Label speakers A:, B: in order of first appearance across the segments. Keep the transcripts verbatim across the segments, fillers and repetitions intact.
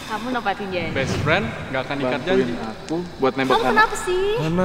A: Kamu nempatin janji.
B: Best friend gak akan ikat
C: Bantuin
B: janji.
C: aku buat nembak
A: Kamu
C: anak.
A: kenapa sih?
B: Mana?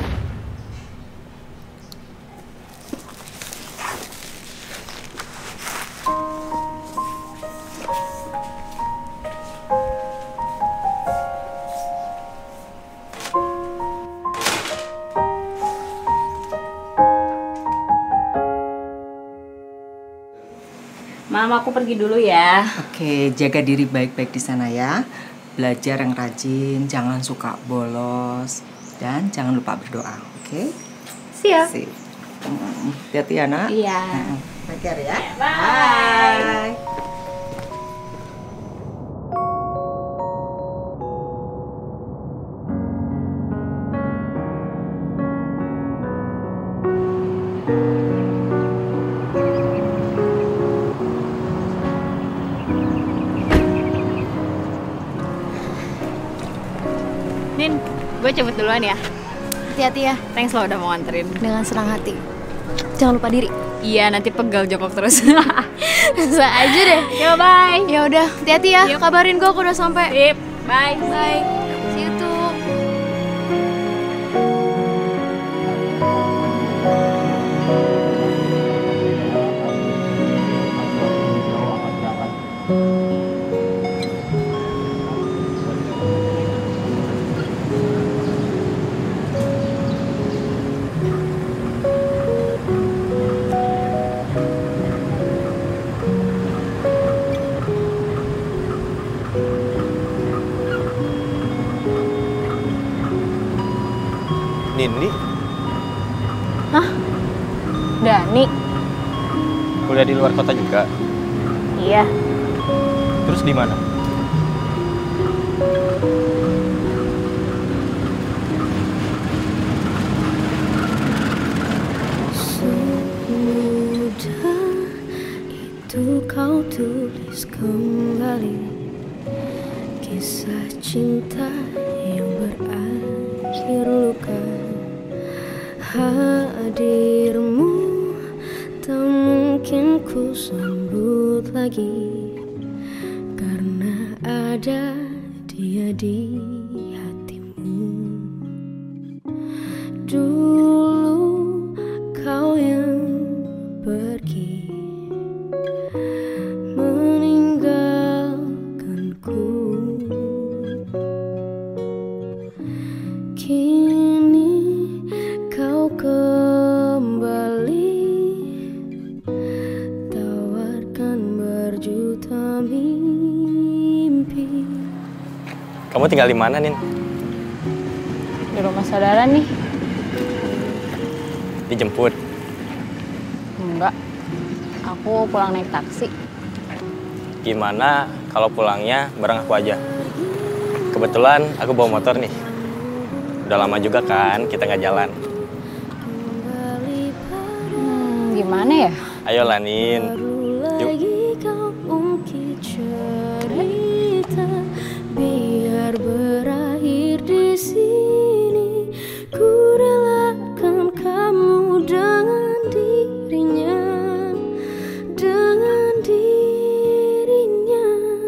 A: Mama, aku pergi dulu ya.
D: Oke, jaga diri baik-baik di sana ya. Belajar yang rajin, jangan suka bolos, dan jangan lupa berdoa, oke?
A: Siap.
D: Sip. Hmm, hati-hati ya, nak.
A: Iya.
D: Hmm, take care ya.
A: Bye.
D: Bye.
A: Nin, gue cabut duluan ya.
E: Hati-hati ya,
A: Thanks lo udah mau nganterin.
E: dengan senang hati. Jangan lupa diri.
A: Iya, nanti pegel jongkok terus.
E: Bisa aja deh.
A: Yo, bye.
E: Ya udah, hati-hati ya.
A: Yuk.
E: Kabarin gue aku udah sampai.
A: Sip. Bye.
E: Bye. See you too.
F: Nindi
A: Dani.
F: kuliah di luar kota juga.
A: Iya.
F: Terus di mana?
G: Semudah itu kau tulis kembali kisah cinta yang berakhir luka. Hadirmu tak mungkin ku sambut lagi karena ada dia di hatimu. Dulu kau yang pergi meninggalkanku, kini kau kembali tawarkan berjuta mimpi.
F: Kamu tinggal di mana, Nin?
A: Di rumah saudara nih.
F: Dijemput.
A: Enggak. Aku pulang naik taksi.
F: Gimana kalau pulangnya bareng aku aja? Kebetulan aku bawa motor nih. Udah lama juga kan kita nggak jalan.
A: Hmm, gimana ya?
F: Ayolah, Nin. Yuk.
G: Lagi kau ungkit cerita biar berakhir di sini. Ku relakan kamu dengan dirinya, dengan dirinya.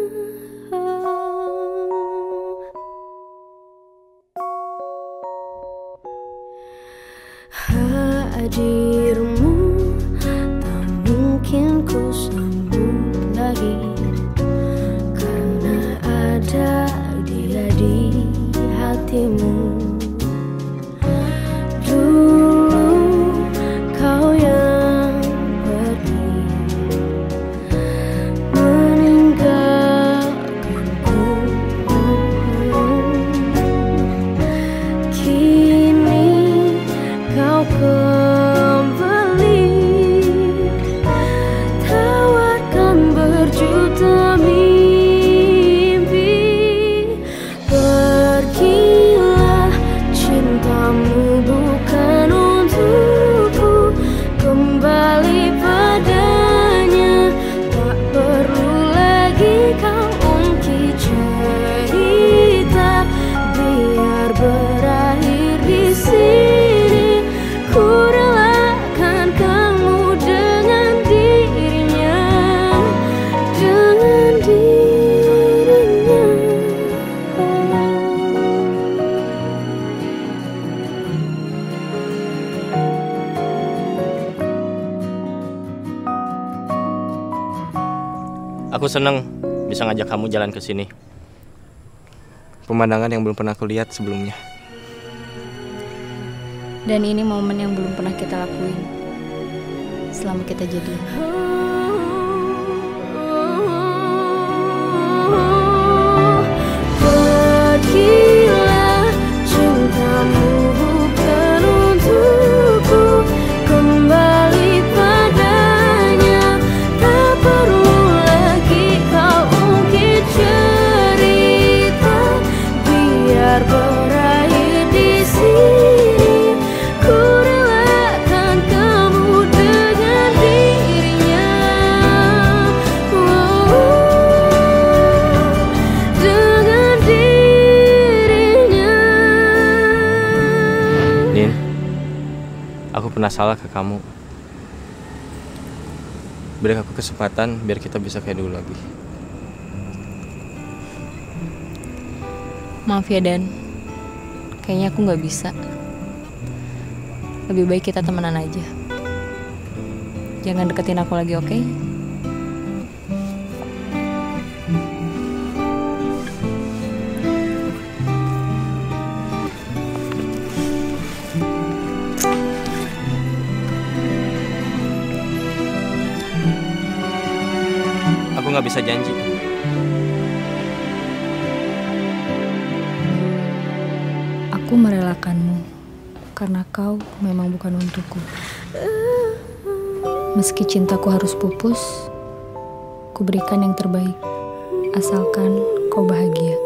G: Hadirmu tak mungkin ku sambut lagi karena ada dia di hatimu. Dulu kau yang pergi meninggalkanku, kini kau kembali tawarkan berjuta mimpi. Pergilah, cintamu bukan untukku, kembali padanya. Tak perlu lagi kau ungkit cerita biar berakhir di sini. Ku relakan kamu dengan dirinya, dengan dirinya.
F: Aku seneng bisa ngajak kamu jalan ke sini. Pemandangan yang belum pernah aku lihat sebelumnya.
A: Dan ini momen yang belum pernah kita lakuin selama kita jadian.
G: Pergilah, cintamu bukan untukku, kembali padanya. Tak perlu lagi kau ungkit cerita, biar berakhir di sini. Ku relakan kamu dengan dirinya. Oh, dengan dirinya.
F: Nin, aku pernah salah ke kamu. Beri aku kesempatan biar kita bisa kayak dulu lagi.
A: Maaf ya Dan, kayaknya aku nggak bisa. Lebih baik kita temenan aja. Jangan deketin aku lagi, oke?
F: Aku nggak bisa janji.
A: Aku merelakanmu karena kau memang bukan untukku. Meski cintaku harus pupus, ku berikan yang terbaik, asalkan kau bahagia.